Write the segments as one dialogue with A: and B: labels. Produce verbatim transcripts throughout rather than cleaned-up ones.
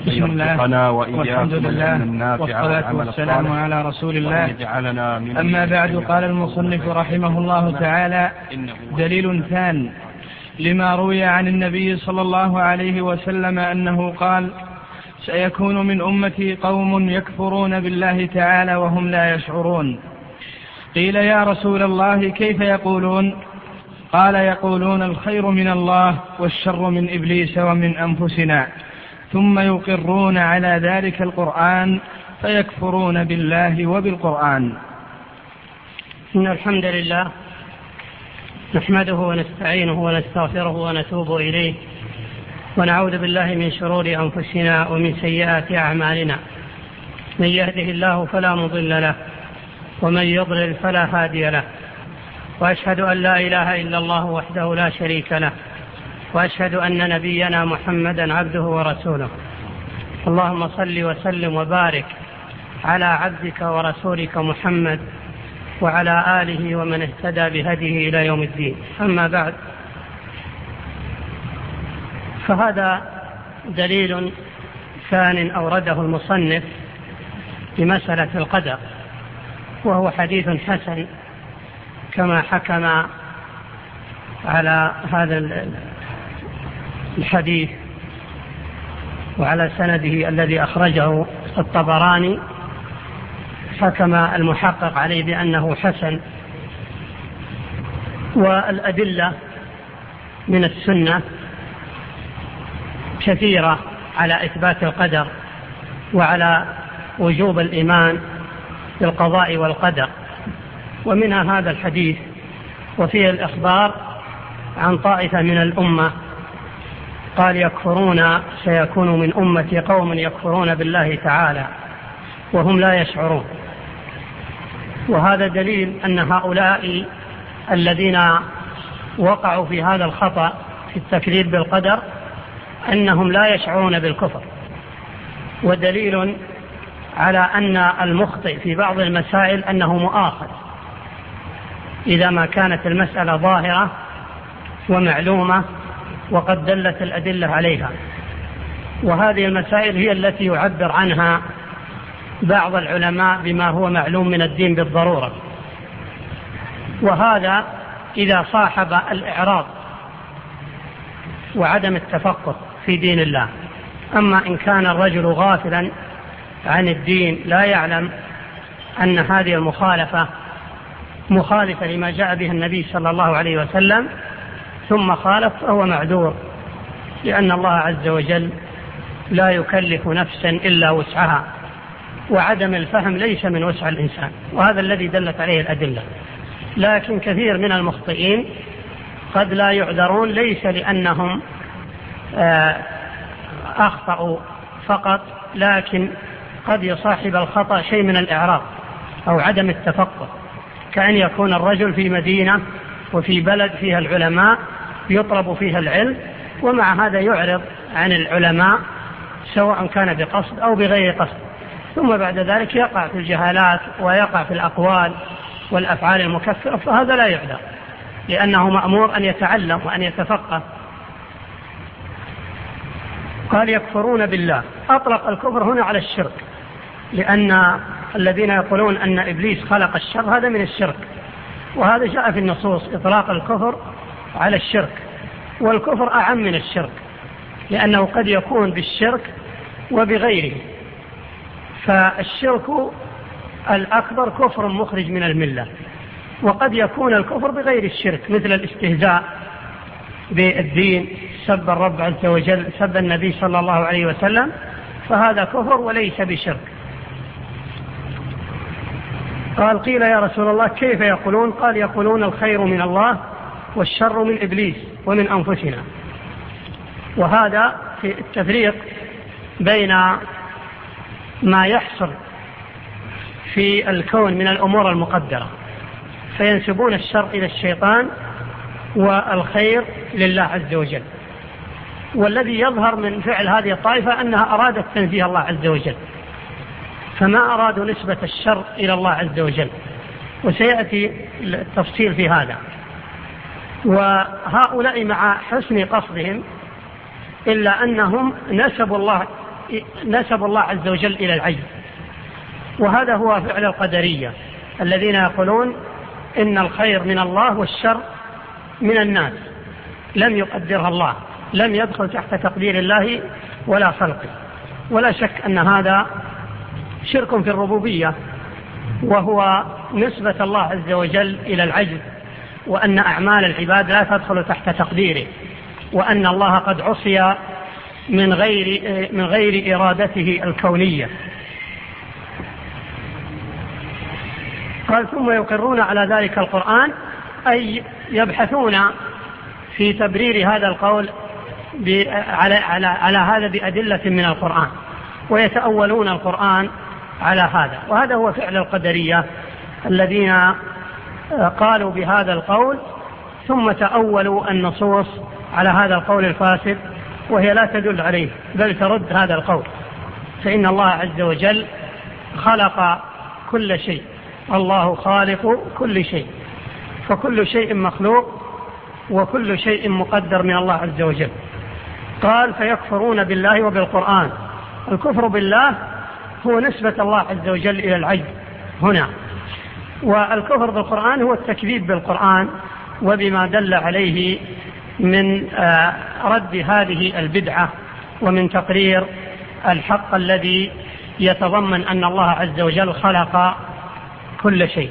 A: بسم الله والحمد لله والصلاة والسلام على رسول الله. أما بعد، قال المصنف رحمه الله تعالى: دليل ثان لما روي عن النبي صلى الله عليه وسلم أنه قال: سيكون من أمتي قوم يكفرون بالله تعالى وهم لا يشعرون. قيل: يا رسول الله كيف يقولون؟ قال: يقولون الخير من الله والشر من إبليس ومن أنفسنا، ثم يقرون على ذلك القرآن فيكفرون بالله وبالقرآن.
B: إن الحمد لله نحمده ونستعينه ونستغفره ونتوب إليه، ونعوذ بالله من شرور أنفسنا ومن سيئات أعمالنا. من يهده الله فلا مضل له، ومن يضلل فلا هادي له، وأشهد أن لا إله إلا الله وحده لا شريك له، وأشهد أن نبينا محمدا عبده ورسوله. اللهم صل وسلم وبارك على عبدك ورسولك محمد وعلى آله ومن اهتدى بهديه إلى يوم الدين. أما بعد، فهذا دليل ثان أورده المصنف بمسألة القدر، وهو حديث حسن كما حكم على هذا الحديث وعلى سنده الذي أخرجه الطبراني، حكم المحقق عليه بأنه حسن. والأدلة من السنة كثيرة على إثبات القدر وعلى وجوب الإيمان بالقضاء والقدر، ومنها هذا الحديث، وفيه الإخبار عن طائفة من الأمة قال: يكفرون سيكون من أمتي قوم يكفرون بالله تعالى وهم لا يشعرون. وهذا دليل أن هؤلاء الذين وقعوا في هذا الخطأ في التكذيب بالقدر أنهم لا يشعرون بالكفر، ودليل على أن المخطئ في بعض المسائل أنه مؤاخذ إذا ما كانت المسألة ظاهرة ومعلومة وقد دلت الأدلة عليها. وهذه المسائل هي التي يعبر عنها بعض العلماء بما هو معلوم من الدين بالضرورة، وهذا إذا صاحب الإعراض وعدم التفقه في دين الله. أما إن كان الرجل غافلا عن الدين لا يعلم أن هذه المخالفة مخالفة لما جاء به النبي صلى الله عليه وسلم ثم خالف، فهو معذور، لأن الله عز وجل لا يكلف نفسا إلا وسعها، وعدم الفهم ليس من وسع الإنسان، وهذا الذي دلت عليه الأدلة. لكن كثير من المخطئين قد لا يعذرون، ليس لأنهم أخطأوا فقط، لكن قد يصاحب الخطأ شيء من الإعراض أو عدم التفقه، كأن يكون الرجل في مدينة وفي بلد فيها العلماء يطلب فيها العلم، ومع هذا يعرض عن العلماء سواء كان بقصد أو بغير قصد، ثم بعد ذلك يقع في الجهالات ويقع في الأقوال والأفعال المكفرة، فهذا لا يعذر، لأنه مأمور أن يتعلم وأن يتفقه. قال: يكفرون بالله. أطلق الكفر هنا على الشرك، لأن الذين يقولون أن إبليس خلق الشر هذا من الشرك، وهذا جاء في النصوص إطلاق الكفر على الشرك، والكفر أعم من الشرك، لأنه قد يكون بالشرك وبغيره. فالشرك الأكبر كفر مخرج من الملة، وقد يكون الكفر بغير الشرك، مثل الاستهزاء بالدين، سب الرب عز وجل، سب النبي صلى الله عليه وسلم، فهذا كفر وليس بشرك. قال: قيل: يا رسول الله كيف يقولون؟ قال: يقولون الخير من الله والشر من إبليس ومن أنفسنا. وهذا في التفريق بين ما يحصل في الكون من الأمور المقدرة، فينسبون الشر إلى الشيطان والخير لله عز وجل. والذي يظهر من فعل هذه الطائفة أنها أرادت تنزيه الله عز وجل، فما أرادوا نسبة الشر إلى الله عز وجل، وسيأتي التفصيل في هذا. وهؤلاء مع حسن قصدهم إلا أنهم نسبوا الله نسب الله عز وجل إلى العجز، وهذا هو فعل القدرية الذين يقولون إن الخير من الله والشر من الناس، لم يقدرها الله، لم يدخل تحت تقدير الله ولا خلقه. ولا شك أن هذا شرك في الربوبية، وهو نسبة الله عز وجل إلى العجز، وأن أعمال العباد لا تدخل تحت تقديره، وأن الله قد عصي من غير من غير إرادته الكونية. قال ثم يقرون على ذلك القرآن، أي يبحثون في تبرير هذا القول على, على, على هذا بأدلة من القرآن، ويتأولون القرآن على هذا. وهذا هو فعل القدرية الذين قالوا بهذا القول ثم تأولوا النصوص على هذا القول الفاسد، وهي لا تدل عليه بل ترد هذا القول. فإن الله عز وجل خلق كل شيء، الله خالق كل شيء، فكل شيء مخلوق وكل شيء مقدر من الله عز وجل. قال فيكفرون بالله وبالقرآن. الكفر بالله هو نسبة الله عز وجل إلى العجز هنا، والكفر بالقرآن هو التكذيب بالقرآن وبما دل عليه من رد هذه البدعة ومن تقرير الحق الذي يتضمن أن الله عز وجل خلق كل شيء.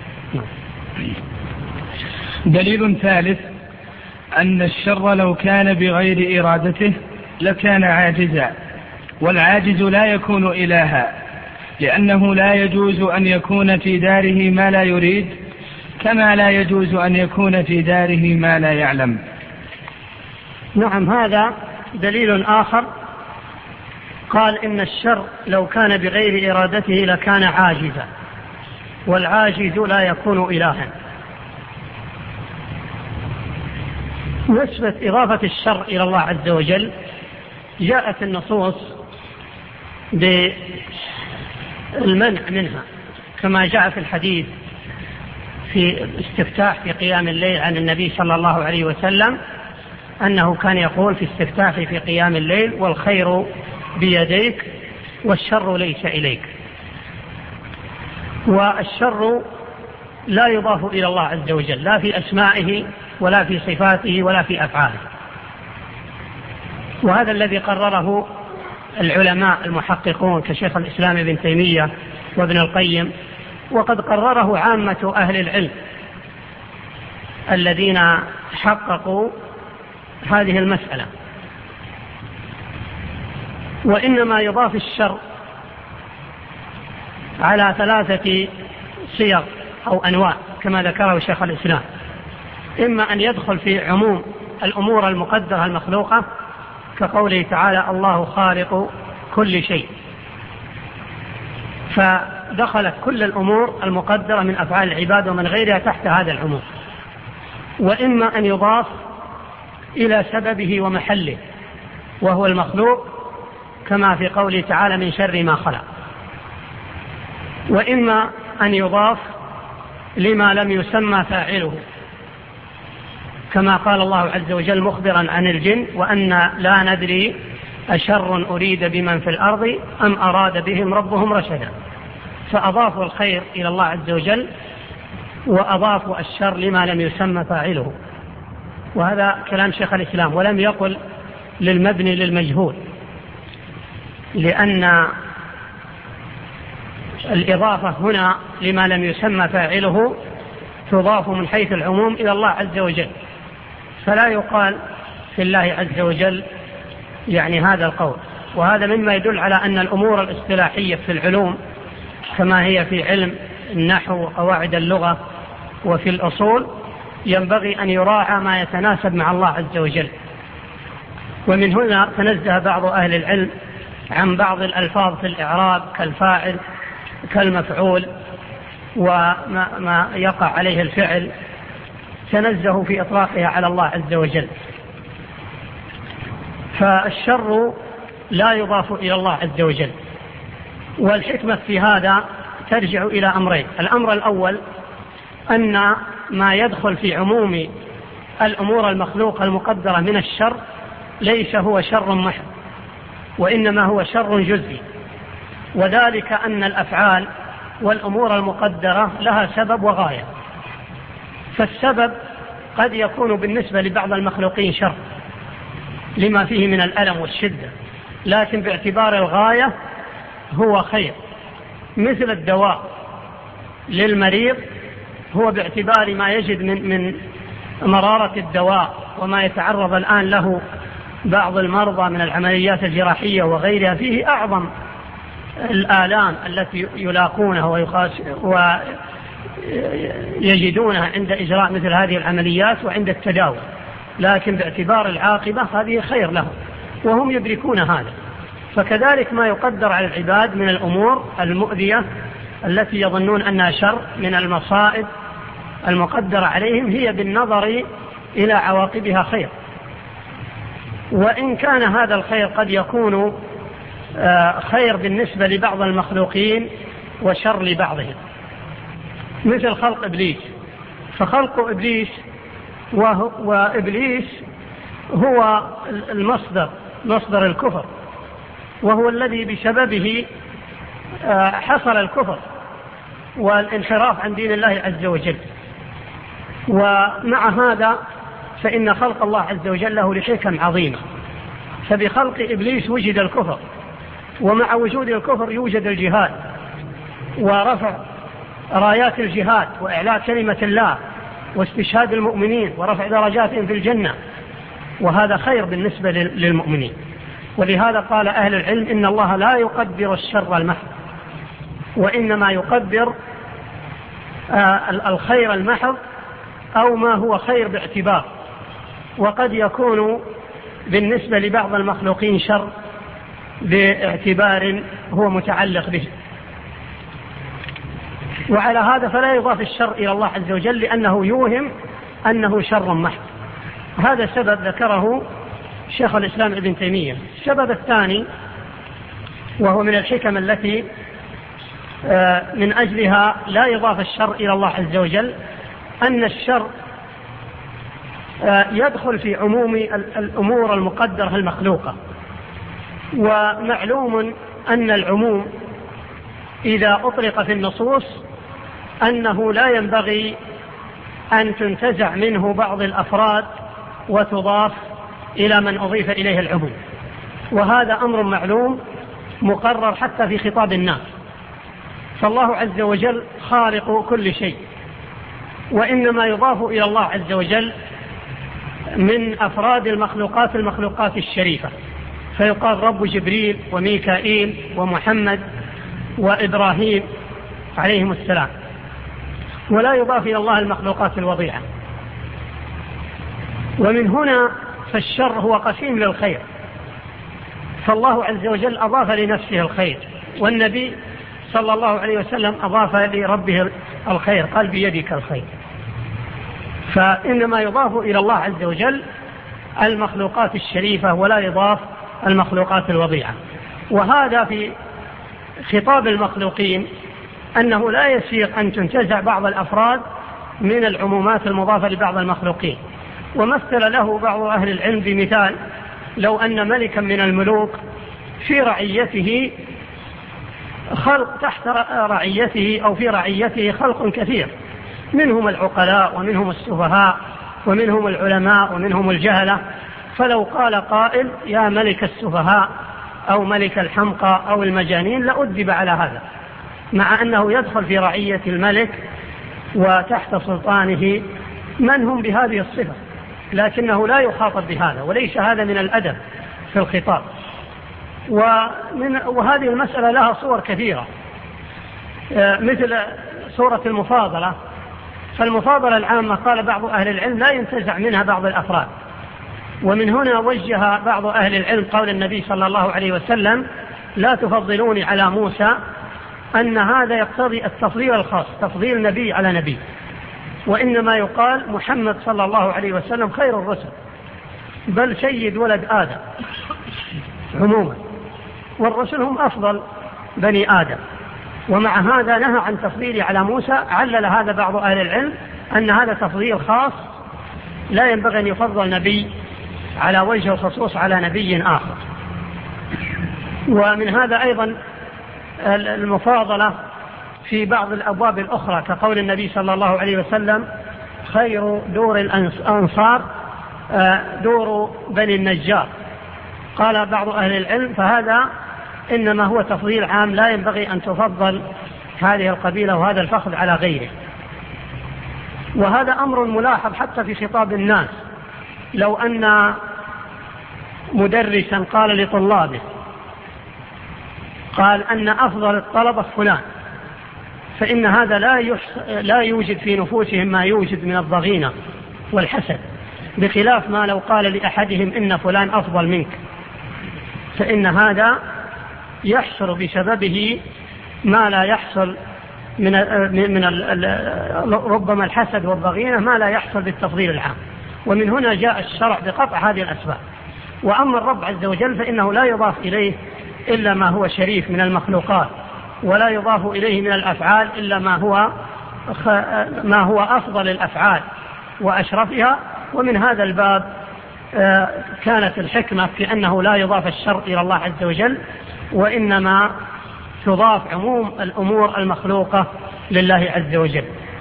A: دليل ثالث أن الشر لو كان بغير إرادته لكان عاجزا، والعاجز لا يكون إلها، لأنه لا يجوز أن يكون في داره ما لا يريد، كما لا يجوز أن يكون في داره ما لا يعلم.
B: نعم، هذا دليل آخر. قال إن الشر لو كان بغير إرادته لكان عاجزا، والعاجز لا يكون إلها. نسبة إضافة الشر إلى الله عز وجل جاءت النصوص بالمنع منها، كما جاء في الحديث في الاستفتاح في قيام الليل عن النبي صلى الله عليه وسلم أنه كان يقول في استفتاح في قيام الليل: والخير بيديك والشر ليس إليك. والشر لا يضاف إلى الله عز وجل، لا في أسمائه ولا في صفاته ولا في أفعاله. وهذا الذي قرره العلماء المحققون كشيخ الإسلام ابن تيمية وابن القيم، وقد قرره عامة أهل العلم الذين حققوا هذه المسألة. وإنما يضاف الشر على ثلاثة صيغ أو أنواع كما ذكره شيخ الإسلام: إما أن يدخل في عموم الأمور المقدرة المخلوقة كقوله تعالى: الله خالق كل شيء، فدخلت كل الأمور المقدرة من أفعال العباد ومن غيرها تحت هذا العموم. وإما أن يضاف إلى سببه ومحله وهو المخلوق كما في قوله تعالى: من شر ما خلق. وإما أن يضاف لما لم يسمى فاعله كما قال الله عز وجل مخبرا عن الجن: وأن لا ندري أشر أريد بمن في الأرض أم أراد بهم ربهم رشدا. فأضافوا الخير إلى الله عز وجل وأضافوا الشر لما لم يسمى فاعله. وهذا كلام شيخ الإسلام، ولم يقل للمبني للمجهول، لأن الإضافة هنا لما لم يسمى فاعله تضاف من حيث العموم إلى الله عز وجل، فلا يقال في الله عز وجل يعني هذا القول. وهذا مما يدل على أن الأمور الاصطلاحية في العلوم كما هي في علم النحو وقواعد اللغة وفي الأصول ينبغي أن يراعى ما يتناسب مع الله عز وجل. ومن هنا تنزه بعض أهل العلم عن بعض الألفاظ في الإعراب كالفاعل كالمفعول وما ما يقع عليه الفعل، تنزه في إطلاقها على الله عز وجل. فالشر لا يضاف إلى الله عز وجل. والحكمة في هذا ترجع إلى أمرين: الأمر الأول أن ما يدخل في عموم الأمور المخلوقة المقدرة من الشر ليس هو شر محض، وإنما هو شر جزئي، وذلك أن الأفعال والأمور المقدرة لها سبب وغاية، فالسبب قد يكون بالنسبة لبعض المخلوقين شر لما فيه من الألم والشدة، لكن باعتبار الغاية هو خير. مثل الدواء للمريض هو باعتبار ما يجد من, من مرارة الدواء وما يتعرض الآن له بعض المرضى من العمليات الجراحية وغيرها، فيه أعظم الآلام التي يلاقونها ويجدونها عند إجراء مثل هذه العمليات وعند التداوي، لكن باعتبار العاقبة هذه خير لهم وهم يدركون هذا. فكذلك ما يقدر على العباد من الأمور المؤذية التي يظنون أنها شر من المصائب المقدرة عليهم هي بالنظر إلى عواقبها خير، وإن كان هذا الخير قد يكون خير بالنسبة لبعض المخلوقين وشر لبعضهم، مثل خلق إبليس. فخلق إبليس وإبليس هو المصدر مصدر الكفر، وهو الذي بسببه حصل الكفر والانحراف عن دين الله عز وجل. ومع هذا فإن خلق الله عز وجل له لحكم عظيمة، فبخلق إبليس وجد الكفر، ومع وجود الكفر يوجد الجهاد ورفع رايات الجهاد وإعلاء كلمة الله واستشهاد المؤمنين ورفع درجاتهم في الجنة، وهذا خير بالنسبة للمؤمنين. ولهذا قال أهل العلم إن الله لا يقدر الشر المحض، وإنما يقدر الخير المحض أو ما هو خير باعتبار، وقد يكون بالنسبة لبعض المخلوقين شر باعتبار هو متعلق به. وعلى هذا فلا يضاف الشر إلى الله عز وجل لأنه يوهم أنه شر محض. هذا سبب ذكره شيخ الإسلام ابن تيمية. السبب الثاني وهو من الحكم التي من أجلها لا يضاف الشر إلى الله عز وجل، أن الشر يدخل في عموم الأمور المقدرة المخلوقة، ومعلوم أن العموم إذا أطلق في النصوص أنه لا ينبغي أن تنتزع منه بعض الأفراد وتضاف إلى من أضيف إليه العموم، وهذا أمر معلوم مقرر حتى في خطاب الناس. فالله عز وجل خالق كل شيء، وإنما يضاف إلى الله عز وجل من أفراد المخلوقات المخلوقات الشريفة، فيقال رب جبريل وميكائيل ومحمد وإبراهيم عليهم السلام، ولا يضاف إلى الله المخلوقات الوضيعة. ومن هنا فالشر هو قسيم للخير، فالله عز وجل أضاف لنفسه الخير، والنبي صلى الله عليه وسلم أضاف لربه الخير، قال بيدك الخير. فإنما يضاف إلى الله عز وجل المخلوقات الشريفة ولا يضاف المخلوقات الوضيعة. وهذا في خطاب المخلوقين أنه لا يسيغ أن تنتزع بعض الأفراد من العمومات المضافة لبعض المخلوقين. ومثل له بعض أهل العلم بمثال: لو أن ملكا من الملوك في رعيته خلق تحت رعيته أو في رعيته خلق كثير، منهم العقلاء ومنهم السفهاء ومنهم العلماء ومنهم الجهلة، فلو قال قائل يا ملك السفهاء أو ملك الحمقى أو المجانين لأدب على هذا، مع أنه يدخل في رعية الملك وتحت سلطانه من هم بهذه الصفة، لكنه لا يخاطب بهذا، وليس هذا من الأدب في الخطاب. ومن وهذه المسألة لها صور كثيرة، مثل صورة المفاضلة. فالمفاضلة العامة قال بعض أهل العلم لا ينتزع منها بعض الأفراد، ومن هنا وجه بعض أهل العلم قول النبي صلى الله عليه وسلم: لا تفضلوني على موسى، أن هذا يقتضي التفضيل الخاص، تفضيل نبي على نبي، وإنما يقال محمد صلى الله عليه وسلم خير الرسل، بل سيد ولد آدم عموما، والرسل هم أفضل بني آدم. ومع هذا نهى عن تفضيله على موسى. علل هذا بعض أهل العلم أن هذا تفضيل خاص، لا ينبغي أن يفضل نبي على وجه الخصوص على نبي آخر. ومن هذا أيضا المفاضلة في بعض الأبواب الأخرى كقول النبي صلى الله عليه وسلم خير دور الأنصار دور بني النجار. قال بعض أهل العلم فهذا إنما هو تفضيل عام، لا ينبغي أن تفضل هذه القبيلة وهذا الفخذ على غيره. وهذا أمر ملاحظ حتى في خطاب الناس. لو أن مدرسا قال لطلابه قال أن أفضل الطلبة فلان، فإن هذا لا, لا يوجد في نفوسهم ما يوجد من الضغينة والحسد، بخلاف ما لو قال لأحدهم إن فلان أفضل منك، فإن هذا يحصل بسببه ما لا يحصل من, من ربما الحسد والضغينة ما لا يحصل بالتفضيل العام. ومن هنا جاء الشرع بقطع هذه الأسباب. وأما الرب عز وجل فإنه لا يضاف إليه إلا ما هو شريف من المخلوقات، ولا يضاف إليه من الأفعال إلا ما هو ما هو أفضل الأفعال وأشرفها. ومن هذا الباب كانت الحكمة في أنه لا يضاف الشر إلى الله عز وجل، وإنما تضاف عموم الأمور المخلوقة لله عز وجل.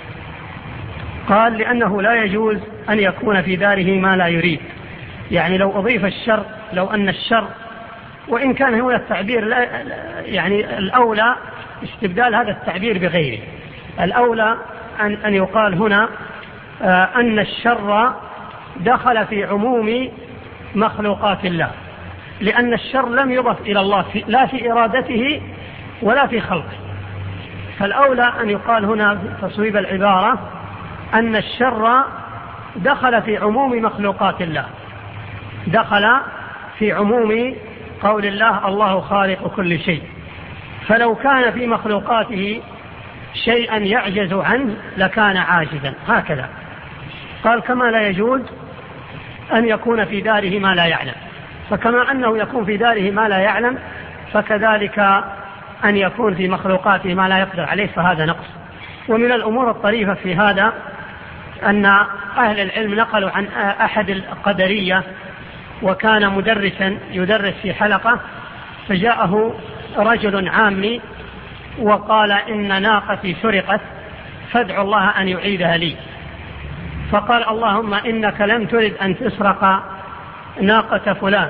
B: قال لأنه لا يجوز أن يكون في داره ما لا يريد. يعني لو أضيف الشر، لو أن الشر، وإن كان هنا التعبير لا يعني الأولى استبدال هذا التعبير بغيره، الأولى أن, أن يقال هنا أن الشر دخل في عموم مخلوقات الله، لأن الشر لم يضف إلى الله في لا في إرادته ولا في خلقه. فالأولى أن يقال هنا تصويب العبارة أن الشر دخل في عموم مخلوقات الله، دخل في عموم قول الله الله خالق كل شيء. فلو كان في مخلوقاته شيئا يعجز عنه لكان عاجزا. هكذا قال كما لا يجوز أن يكون في داره ما لا يعلم، فكما أنه يكون في داره ما لا يعلم فكذلك أن يكون في مخلوقاته ما لا يقدر عليه، فهذا نقص. ومن الأمور الطريفة في هذا أن أهل العلم نقلوا عن أحد القدرية وكان مدرسا يدرس في حلقة، فجاءه رجل عامي وقال إن ناقتي سرقت فادعوا الله أن يعيدها لي. فقال اللهم إنك لم ترد أن تسرق ناقة فلان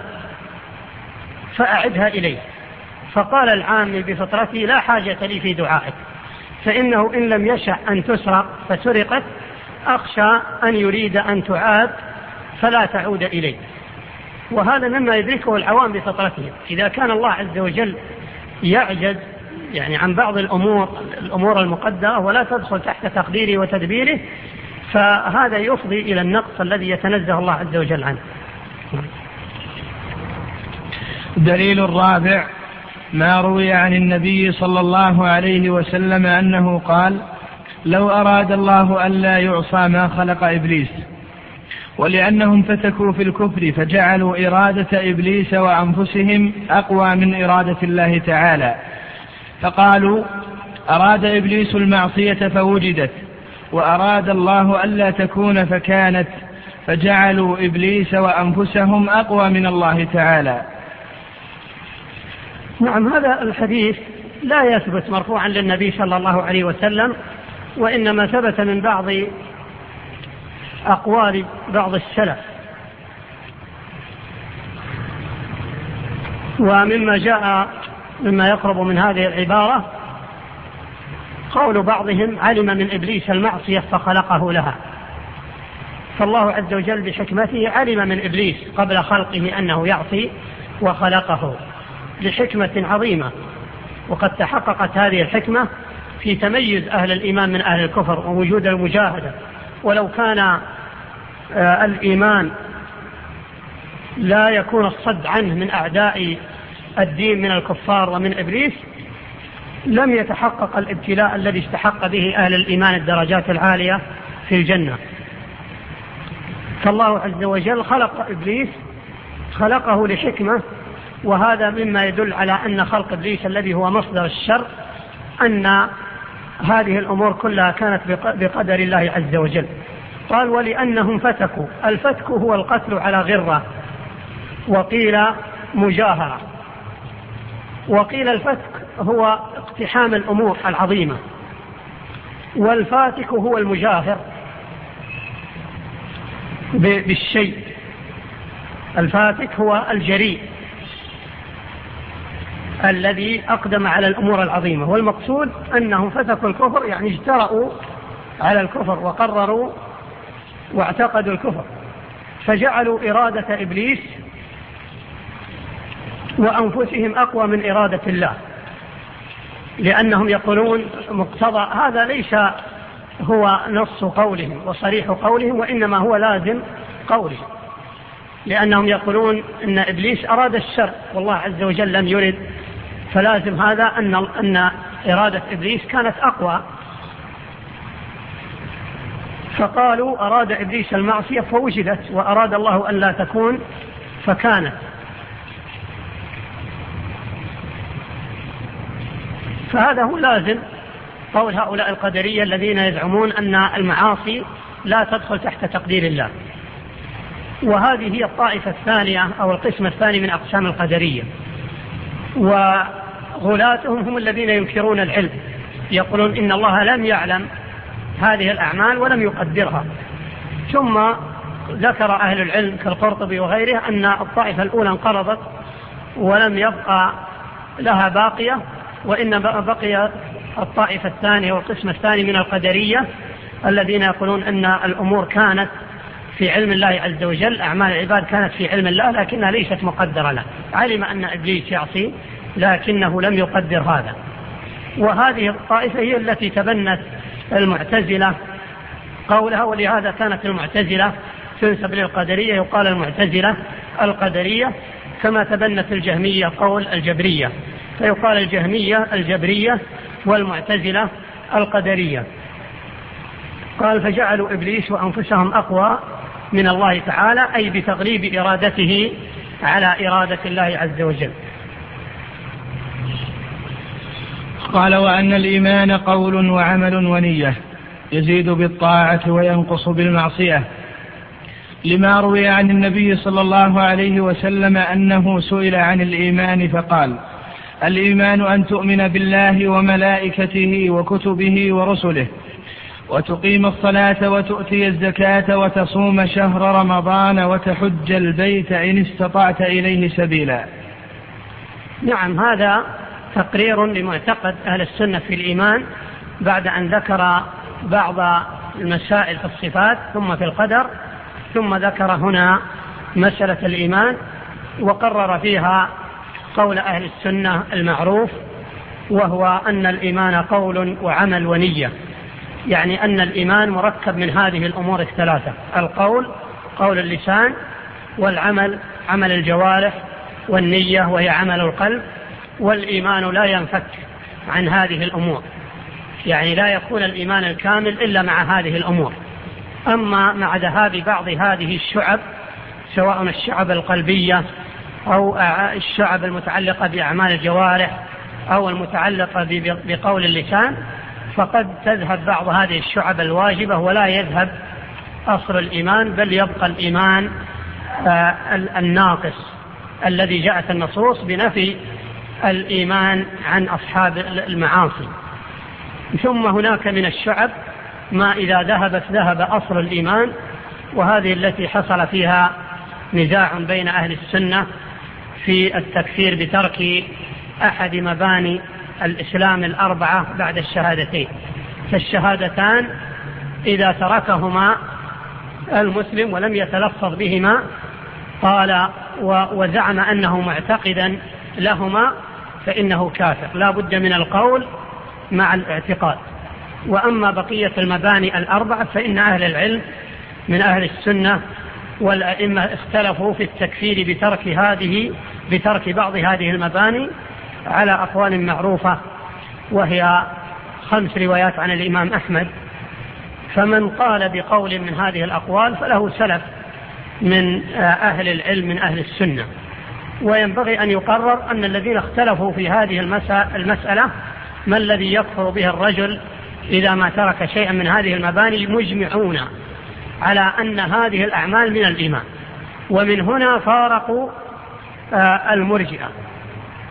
B: فأعدها إليه. فقال العامي بفطرته لا حاجة لي في دعائك، فإنه إن لم يشأ أن تسرق فسرقت أخشى أن يريد أن تعاد فلا تعود إليه. وهذا مما يدركه العوام بفطرتهم. إذا كان الله عز وجل يعجز يعني عن بعض الأمور الأمور المقدرة ولا تدخل تحت تقديره وتدبيره، فهذا يفضي إلى النقص الذي يتنزه الله عز وجل عنه.
A: دليل الرابع ما روي عن النبي صلى الله عليه وسلم أنه قال لو أراد الله ألا يعصى ما خلق إبليس، ولأنهم فتكوا في الكفر فجعلوا إرادة إبليس وأنفسهم أقوى من إرادة الله تعالى، فقالوا أراد إبليس المعصية فوجدت، وأراد الله ألا تكون فكانت، فجعلوا إبليس وأنفسهم أقوى من الله تعالى.
B: نعم، هذا الحديث لا يثبت مرفوعا للنبي صلى الله عليه وسلم، وإنما ثبت من بعض أقوال بعض السلف. ومما جاء مما يقرب من هذه العبارة قول بعضهم علم من إبليس المعصية فخلقه لها. فالله عز وجل بحكمته علم من إبليس قبل خلقه أنه يعصي وخلقه لحكمة عظيمة، وقد تحققت هذه الحكمة في تميز أهل الإيمان من أهل الكفر ووجود المجاهدة. ولو كان الإيمان لا يكون الصد عنه من أعداء الدين من الكفار ومن إبليس لم يتحقق الابتلاء الذي استحق به أهل الإيمان الدرجات العالية في الجنة. فالله عز وجل خلق إبليس خلقه لحكمة، وهذا مما يدل على أن خلق إبليس الذي هو مصدر الشر أن هذه الأمور كلها كانت بقدر الله عز وجل. قال ولأنهم فتكوا، الفتك هو القتل على غرة، وقيل مجاهرة. وقيل الفتك هو اقتحام الأمور العظيمة، والفاتك هو المجاهر بالشيء. الفاتك هو الجريء الذي أقدم على الأمور العظيمة، والمقصود أنهم فتكوا الكفر، يعني اجترأوا على الكفر وقرروا واعتقدوا الكفر، فجعلوا إرادة إبليس وأنفسهم أقوى من إرادة الله، لأنهم يقولون مقتضى هذا ليس هو نص قولهم وصريح قولهم، وإنما هو لازم قولهم، لأنهم يقولون إن إبليس أراد الشر والله عز وجل لم يرد، فلازم هذا أن أن إرادة إبليس كانت أقوى. فقالوا أراد إبليس المعصية فوجدت، وأراد الله أن لا تكون فكانت. فهذا هو لازم قول هؤلاء القدرية الذين يزعمون أن المعاصي لا تدخل تحت تقدير الله. وهذه هي الطائفة الثانية أو القسم الثاني من أقسام القدرية، وغلاتهم هم الذين ينكرون العلم، يقولون إن الله لم يعلم هذه الأعمال ولم يقدرها. ثم ذكر أهل العلم كالقرطبي وغيره أن الطائفة الأولى انقرضت ولم يبقى لها باقية، وإن بقي الطائفة الثانية والقسم الثاني من القدرية الذين يقولون أن الأمور كانت في علم الله عز وجل، أعمال العباد كانت في علم الله لكنها ليست مقدرة له، علم أن إبليس يعصي لكنه لم يقدر هذا. وهذه الطائفة هي التي تبنت المعتزلة قولها، ولهذا كانت المعتزلة تنسب للقدرية، يقال المعتزلة القدرية، كما تبنت الجهمية قول الجبرية، فيقال الجهمية الجبرية والمعتزلة القدرية. قال فجعلوا إبليس وأنفسهم أقوى من الله تعالى، أي بتغليب إرادته على إرادة الله عز وجل.
A: قال وأن الإيمان قول وعمل ونية، يزيد بالطاعة وينقص بالمعصية، لما روي عن النبي صلى الله عليه وسلم أنه سئل عن الإيمان فقال الإيمان أن تؤمن بالله وملائكته وكتبه ورسله، وتقيم الصلاة وتؤتي الزكاة وتصوم شهر رمضان وتحج البيت إن استطعت إليه سبيلا.
B: نعم، هذا تقرير لمعتقد أهل السنة في الإيمان بعد أن ذكر بعض المسائل في الصفات ثم في القدر، ثم ذكر هنا مسألة الإيمان وقرر فيها قول أهل السنة المعروف، وهو أن الإيمان قول وعمل ونية، يعني أن الإيمان مركب من هذه الأمور الثلاثة: القول قول اللسان، والعمل عمل الجوارح، والنية وهي عمل القلب. والإيمان لا ينفك عن هذه الأمور، يعني لا يكون الإيمان الكامل إلا مع هذه الأمور. أما مع ذهاب بعض هذه الشعب، سواء الشعب القلبية أو الشعب المتعلقة بأعمال الجوارح أو المتعلقة بقول اللسان، فقد تذهب بعض هذه الشعب الواجبة ولا يذهب أصل الإيمان، بل يبقى الإيمان الناقص الذي جاءت النصوص بنفي الإيمان عن أصحاب المعاصي. ثم هناك من الشعب ما إذا ذهبت ذهب أصل الإيمان، وهذه التي حصل فيها نزاع بين أهل السنة في التكفير بترك أحد مباني الإسلام الأربعة بعد الشهادتين. فالشهادتان إذا تركهما المسلم ولم يتلفظ بهما قال وزعم أنه معتقدا لهما فإنه كافر، لا بد من القول مع الاعتقاد. وأما بقية المباني الأربعة فإن أهل العلم من أهل السنة والأئمة اختلفوا في التكفير بترك هذه بترك بعض هذه المباني على أقوال معروفة، وهي خمس روايات عن الإمام أحمد. فمن قال بقول من هذه الأقوال فله سلف من أهل العلم من أهل السنة. وينبغي أن يقرر أن الذين اختلفوا في هذه المسألة ما الذي يكفر به الرجل إذا ما ترك شيئا من هذه المباني، مجمعون على أن هذه الأعمال من الإيمان. ومن هنا فارقوا المرجئة،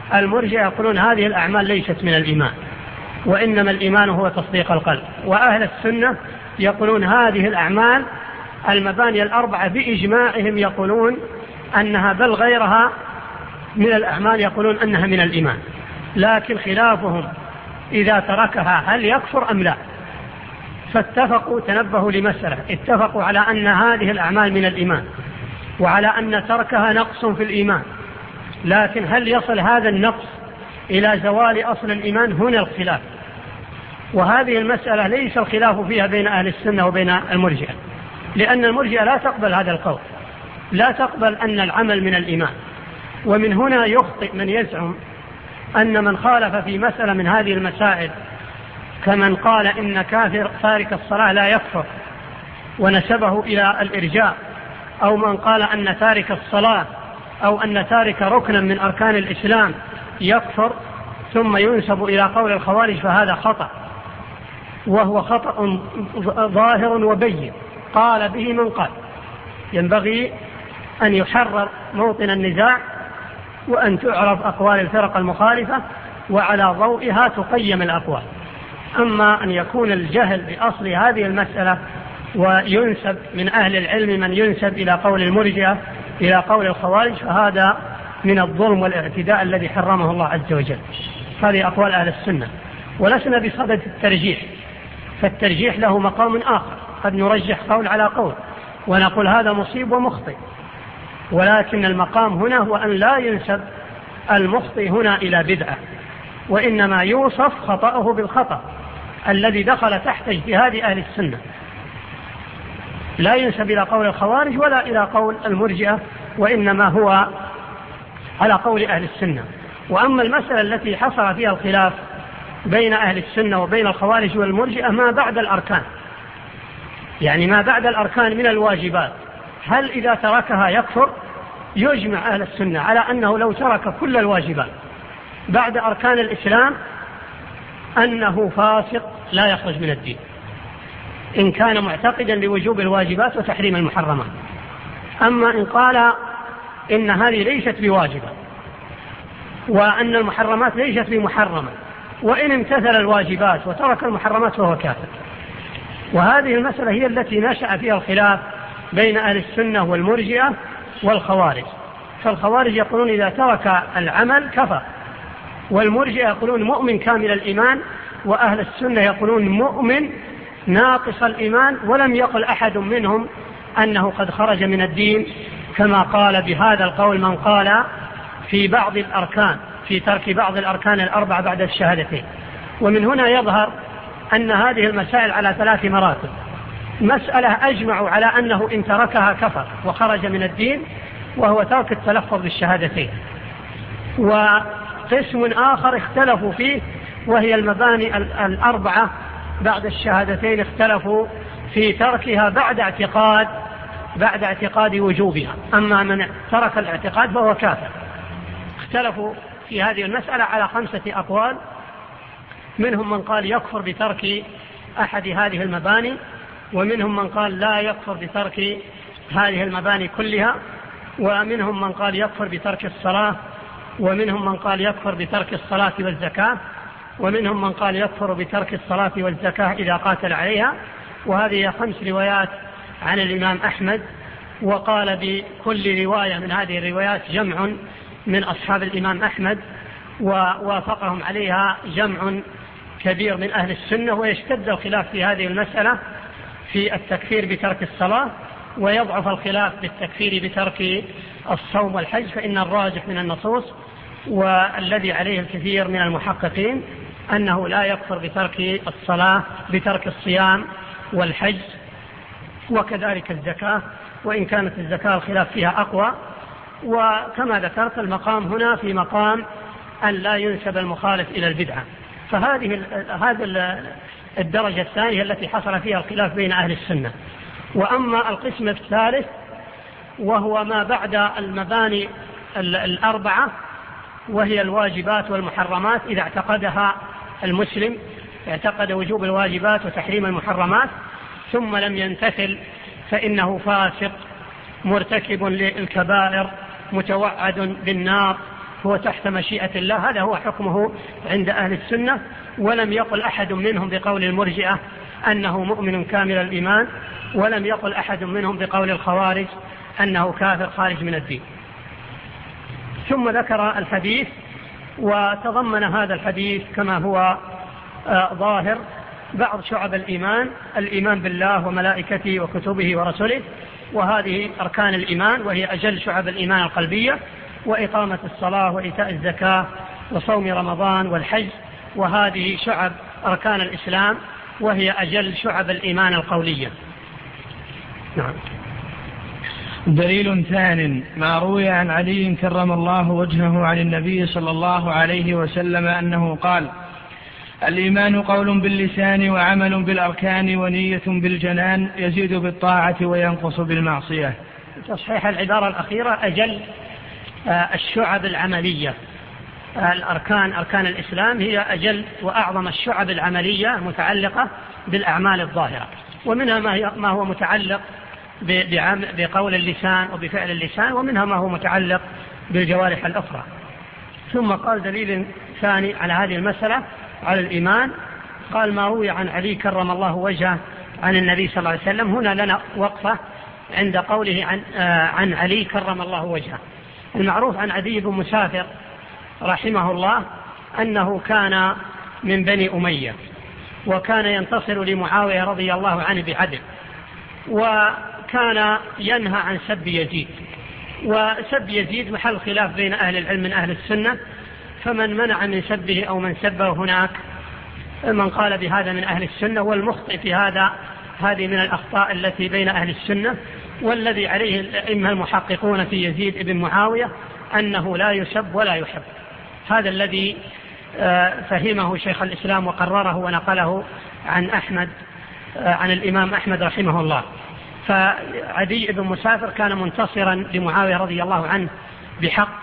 B: المرجئة يقولون هذه الأعمال ليست من الإيمان، وإنما الإيمان هو تصديق القلب. وأهل السنة يقولون هذه الأعمال المباني الأربعة بإجماعهم يقولون أنها بل غيرها من الأعمال يقولون أنها من الإيمان، لكن خلافهم إذا تركها هل يكفر أم لا. فاتفقوا، تنبهوا لمسألة، اتفقوا على أن هذه الأعمال من الإيمان وعلى أن تركها نقص في الإيمان، لكن هل يصل هذا النقص إلى زوال أصل الإيمان؟ هنا الخلاف. وهذه المسألة ليس الخلاف فيها بين أهل السنة وبين المرجئة، لأن المرجئة لا تقبل هذا القول، لا تقبل أن العمل من الإيمان. ومن هنا يخطئ من يزعم أن من خالف في مسألة من هذه المسائل كمن قال إن كافر تارك الصلاة لا يكفر ونسبه إلى الإرجاء، أو من قال أن تارك الصلاة أو أن تارك ركنا من أركان الإسلام يكفر ثم ينسب إلى قول الخوارج، فهذا خطأ، وهو خطأ ظاهر وبين قال به من قال. ينبغي أن يحرر موطن النزاع وأن تعرف أقوال الفرق المخالفة وعلى ضوئها تقيم الأقوال. أما أن يكون الجهل بأصل هذه المسألة وينسب من أهل العلم من ينسب إلى قول المرجئة إلى قول الخوارج، فهذا من الظلم والاعتداء الذي حرمه الله عز وجل. هذه أقوال أهل السنة، ولسنا بصدد الترجيح، فالترجيح له مقام آخر، قد نرجح قول على قول ونقول هذا مصيب ومخطئ، ولكن المقام هنا هو أن لا ينسب المخطئ هنا إلى بدعة، وإنما يوصف خطأه بالخطأ الذي دخل تحت اجتهاد أهل السنة، لا ينسب إلى قول الخوارج ولا إلى قول المرجئة، وإنما هو على قول أهل السنة. وأما المسألة التي حصل فيها الخلاف بين أهل السنة وبين الخوارج والمرجئة ما بعد الأركان، يعني ما بعد الأركان من الواجبات، هل إذا تركها يكفر؟ يجمع أهل السنة على أنه لو ترك كل الواجبات بعد أركان الإسلام أنه فاسق لا يخرج من الدين، إن كان معتقدا لوجوب الواجبات وتحريم المحرمات. أما إن قال إن هذه ليست بواجبة وأن المحرمات ليست بمحرمة، وإن امتثل الواجبات وترك المحرمات فهو كافر. وهذه المسألة هي التي نشأ فيها الخلاف بين أهل السنة والمرجئة والخوارج. فالخوارج يقولون إذا ترك العمل كفر، والمرجئة يقولون مؤمن كامل الإيمان، وأهل السنة يقولون مؤمن ناقص الإيمان، ولم يقل أحد منهم أنه قد خرج من الدين، كما قال بهذا القول من قال في بعض الأركان في ترك بعض الأركان الأربعة بعد الشهادتين. ومن هنا يظهر أن هذه المسائل على ثلاث مراتب. مسألة أجمعوا على أنه إن تركها كفر وخرج من الدين، وهو ترك التلفظ بالشهادتين. وقسم آخر اختلفوا فيه، وهي المباني الأربعة بعد الشهادتين، اختلفوا في تركها بعد اعتقاد بعد اعتقاد وجوبها. أما من ترك الاعتقاد فهو كافر. اختلفوا في هذه المسألة على خمسة أقوال، منهم من قال يكفر بترك أحد هذه المباني، ومنهم من قال لا يكفر بترك هذه المباني كلها، ومنهم من قال يكفر بترك الصلاة، ومنهم من قال يكفر بترك الصلاة والزكاة، ومنهم من قال يكفر بترك الصلاة والزكاة إذا قاتل عليها. وهذه خمس روايات عن الإمام أحمد، وقال بكل رواية من هذه الروايات جمع من أصحاب الإمام أحمد، ووافقهم عليها جمع كبير من أهل السنة. ويشتد الخلاف في هذه المسألة في التكفير بترك الصلاة، ويضعف الخلاف بالتكفير بترك الصوم والحج، فإن الراجح من النصوص والذي عليه الكثير من المحققين أنه لا يكفر بترك الصلاة بترك الصيام والحج، وكذلك الزكاة، وإن كانت الزكاة الخلاف فيها أقوى. وكما ذكرت المقام هنا في مقام أن لا ينسب المخالف إلى البدعة. فهذه هذا الدرجة الثانية التي حصل فيها الخلاف بين أهل السنة. وأما القسم الثالث وهو ما بعد المباني الأربعة، وهي الواجبات والمحرمات، إذا اعتقدها المسلم اعتقد وجوب الواجبات وتحريم المحرمات ثم لم يمتثل فإنه فاسق مرتكب للكبائر متوعد بالنار هو تحت مشيئة الله، هذا هو حكمه عند أهل السنة. ولم يقل أحد منهم بقول المرجئة أنه مؤمن كامل الإيمان، ولم يقل أحد منهم بقول الخوارج أنه كافر خارج من الدين. ثم ذكر الحديث، وتضمن هذا الحديث كما هو آه ظاهر بعض شعب الإيمان: الإيمان بالله وملائكته وكتبه ورسله، وهذه أركان الإيمان وهي أجل شعب الإيمان القلبية، وإقامة الصلاة وإيتاء الزكاة وصوم رمضان والحج، وهذه شعب أركان الإسلام وهي أجل شعب الإيمان القولية. نعم.
A: دليل ثان ما روي عن علي كرم الله وجهه عن النبي صلى الله عليه وسلم أنه قال: الإيمان قول باللسان وعمل بالأركان ونية بالجنان، يزيد بالطاعة وينقص بالمعصية.
B: تصحيح العبارة الأخيرة: أجل الشعب العملية. الأركان أركان الإسلام هي أجل وأعظم الشعب العملية متعلقة بالأعمال الظاهرة، ومنها ما هو متعلق بقول اللسان وبفعل اللسان، ومنها ما هو متعلق بالجوارح الأخرى. ثم قال دليل ثاني على هذه المسألة على الإيمان، قال: ما روي عن علي كرم الله وجهه عن النبي صلى الله عليه وسلم. هنا لنا وقفة عند قوله عن, عن علي كرم الله وجهه. المعروف عن عدي بن مسافر رحمه الله أنه كان من بني أمية، وكان ينتصر لمعاوية رضي الله عنه بعدل، وكان ينهى عن سب يزيد، وسب يزيد محل خلاف بين أهل العلم من أهل السنة، فمن منع من سبه أو من سبه هناك من قال بهذا من أهل السنة، والمخطئ في هذا هذه من الأخطاء التي بين أهل السنة. والذي عليه الأئمة المحققون في يزيد بن معاوية أنه لا يسب ولا يحب، هذا الذي فهمه شيخ الإسلام وقرره ونقله عن أحمد عن الإمام أحمد رحمه الله. فعدي بن مسافر كان منتصرا لمعاوية رضي الله عنه بحق،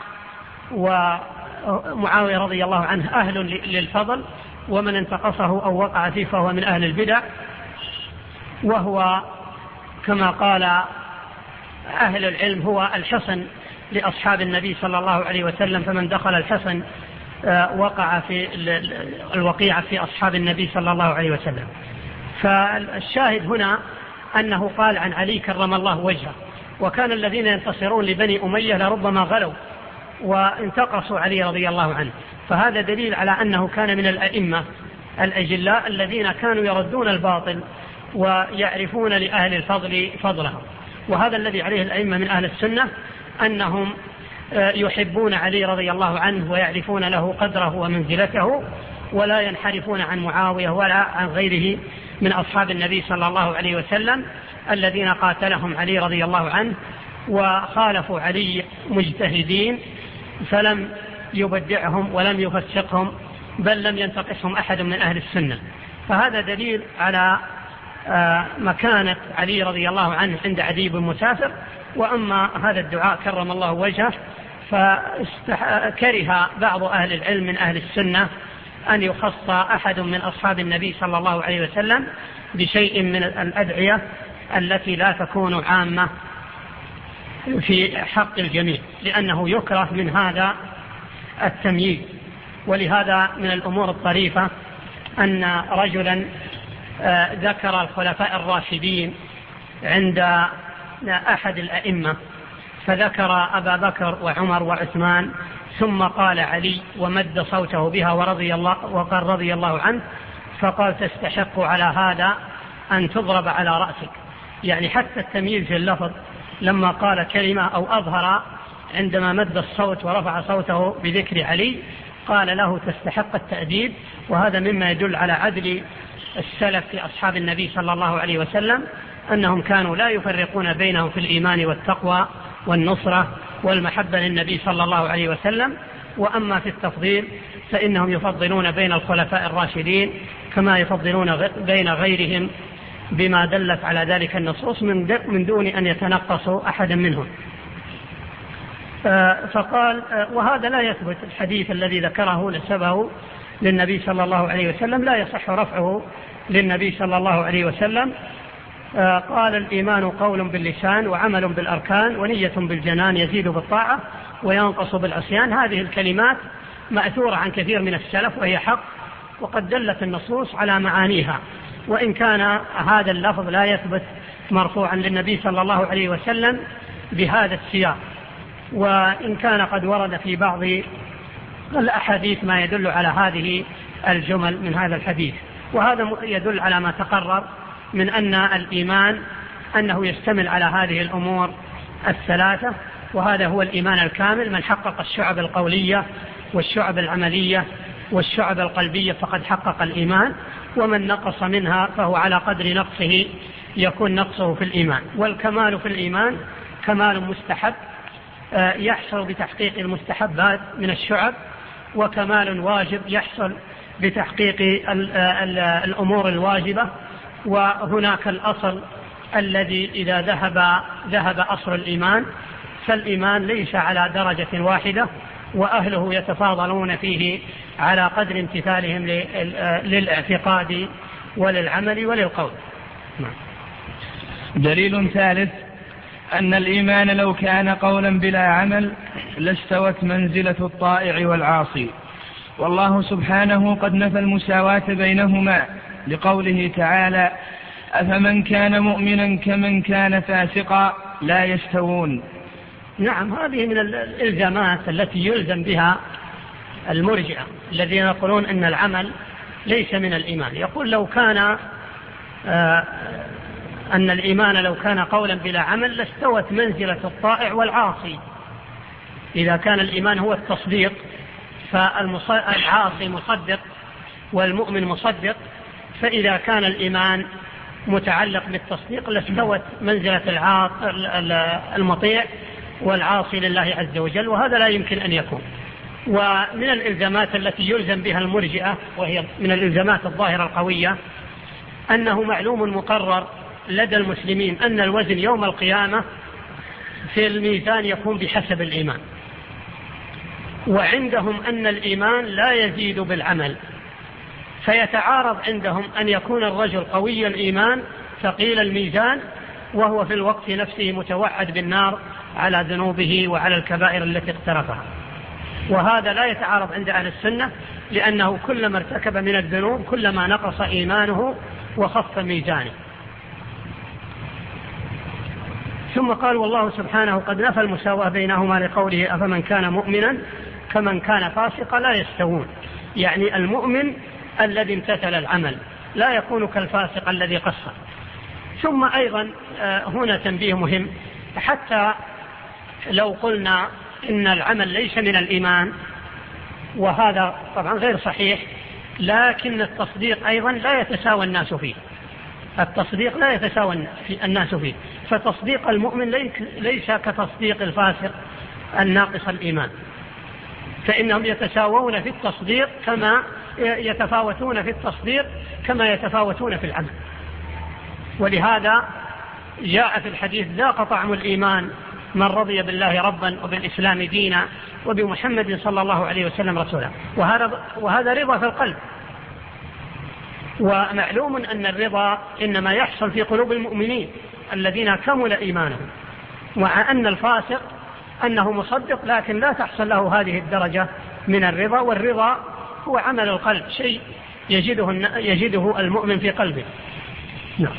B: ومعاوية رضي الله عنه أهل للفضل، ومن انتقصه أو وقع فيه فهو من أهل البدع، وهو كما قال أهل العلم هو الحصن لأصحاب النبي صلى الله عليه وسلم، فمن دخل الحصن وقع في الوقيعة في أصحاب النبي صلى الله عليه وسلم. فالشاهد هنا أنه قال عن علي كرم الله وجهه، وكان الذين ينتصرون لبني أمية لربما غلوا وانتقصوا علي رضي الله عنه، فهذا دليل على أنه كان من الأئمة الأجلاء الذين كانوا يردون الباطل ويعرفون لأهل الفضل فضلهم. وهذا الذي عليه الأئمة من أهل السنة، أنهم يحبون علي رضي الله عنه ويعرفون له قدره ومنزلته، ولا ينحرفون عن معاوية ولا عن غيره من أصحاب النبي صلى الله عليه وسلم الذين قاتلهم علي رضي الله عنه وخالفوا علي مجتهدين، فلم يبدعهم ولم يفسقهم، بل لم ينتقصهم أحد من أهل السنة. فهذا دليل على مكانة علي رضي الله عنه عند عدي بن مسافر. وأما هذا الدعاء كرم الله وجهه، فكره بعض أهل العلم من أهل السنة أن يخص أحد من أصحاب النبي صلى الله عليه وسلم بشيء من الأدعية التي لا تكون عامة في حق الجميع، لأنه يكره من هذا التمييز. ولهذا من الأمور الطريفة أن رجلا ذكر الخلفاء الراشدين عند أحد الأئمة، فذكر أبا بكر وعمر وعثمان، ثم قال علي ومد صوته بها ورضي الله وقال رضي الله عنه، فقال: تستحق على هذا أن تضرب على رأسك. يعني حتى التمييز في اللفظ لما قال كلمة أو أظهر عندما مد الصوت ورفع صوته بذكر علي قال له تستحق التأديب. وهذا مما يدل على عدل السلف في أصحاب النبي صلى الله عليه وسلم، أنهم كانوا لا يفرقون بينهم في الإيمان والتقوى والنصرة والمحبة للنبي صلى الله عليه وسلم. وأما في التفضيل فإنهم يفضلون بين الخلفاء الراشدين كما يفضلون بين غيرهم بما دلت على ذلك النصوص من دون أن يتنقصوا أحدا منهم. فقال: وهذا لا يثبت، الحديث الذي ذكره نسبه للنبي صلى الله عليه وسلم لا يصح رفعه للنبي صلى الله عليه وسلم. قال: الإيمان قول باللسان وعمل بالأركان ونية بالجنان يزيد بالطاعة وينقص بالعصيان. هذه الكلمات مأثورة عن كثير من السلف وهي حق، وقد دلت النصوص على معانيها، وإن كان هذا اللفظ لا يثبت مرفوعا للنبي صلى الله عليه وسلم بهذا السياق، وإن كان قد ورد في بعض الأحاديث ما يدل على هذه الجمل من هذا الحديث. وهذا يدل على ما تقرر من أن الإيمان أنه يشتمل على هذه الأمور الثلاثة، وهذا هو الإيمان الكامل. من حقق الشعب القولية والشعب العملية والشعب القلبية فقد حقق الإيمان، ومن نقص منها فهو على قدر نقصه يكون نقصه في الإيمان. والكمال في الإيمان كمال مستحب يحصل بتحقيق المستحبات من الشعب، وكمال واجب يحصل بتحقيق الأمور الواجبة. وهناك الأصل الذي إذا ذهب ذهب أصل الإيمان، فالإيمان ليس على درجة واحدة، وأهله يتفاضلون فيه على قدر امتثالهم للاعتقاد وللعمل وللقول.
A: دليل ثالث أن الإيمان لو كان قولا بلا عمل لاستوت منزلة الطائع والعاصي، والله سبحانه قد نفى المساواة بينهما لقوله تعالى: أفمن كان مؤمنا كمن كان فاسقا لا يستوون.
B: نعم، هذه من الإلزامات التي يلزم بها المرجئة الذين يقولون أن العمل ليس من الإيمان. يقول لو كان آه أن الإيمان لو كان قولا بلا عمل لاستوت منزلة الطائع والعاصي. إذا كان الإيمان هو التصديق فالعاصي مصدق والمؤمن مصدق، فإذا كان الإيمان متعلق بالتصديق لاستوت منزلة المطيع والعاصي لله عز وجل، وهذا لا يمكن أن يكون. ومن الإلزامات التي يلزم بها المرجئة، وهي من الإلزامات الظاهرة القوية، أنه معلوم مقرر لدى المسلمين أن الوزن يوم القيامة في الميزان يكون بحسب الإيمان، وعندهم أن الإيمان لا يزيد بالعمل، فيتعارض عندهم أن يكون الرجل قوي الإيمان ثقيل الميزان وهو في الوقت نفسه متوعد بالنار على ذنوبه وعلى الكبائر التي اقترفها. وهذا لا يتعارض عند أهل السنة، لأنه كلما ارتكب من الذنوب كلما نقص إيمانه وخف ميزانه. ثم قال: والله سبحانه قد نفى المساواة بينهما لقوله: أفمن كان مؤمنا كمن كان فاسقا لا يستوون. يعني المؤمن الذي امتثل العمل لا يكون كالفاسق الذي قصر. ثم أيضا هنا تنبيه مهم، حتى لو قلنا إن العمل ليس من الإيمان، وهذا طبعا غير صحيح، لكن التصديق أيضا لا يتساوى الناس فيه. التصديق لا يتساوى الناس فيه، فتصديق المؤمن ليس كتصديق الفاسق الناقص الإيمان، فإنهم يتساوون في التصديق كما يتفاوتون في التصديق كما يتفاوتون في العمل. ولهذا جاء في الحديث: ذاق طعم الإيمان من رضي بالله ربا وبالإسلام دينا وبمحمد صلى الله عليه وسلم رسولا. وهذا, وهذا رضا في القلب. ومعلوم أن الرضا إنما يحصل في قلوب المؤمنين الذين كمل إيمانهم، ومع أن الفاسق أنه مصدق لكن لا تحصل له هذه الدرجة من الرضا. والرضا هو عمل القلب، شيء يجده, يجده المؤمن في قلبه. نعم.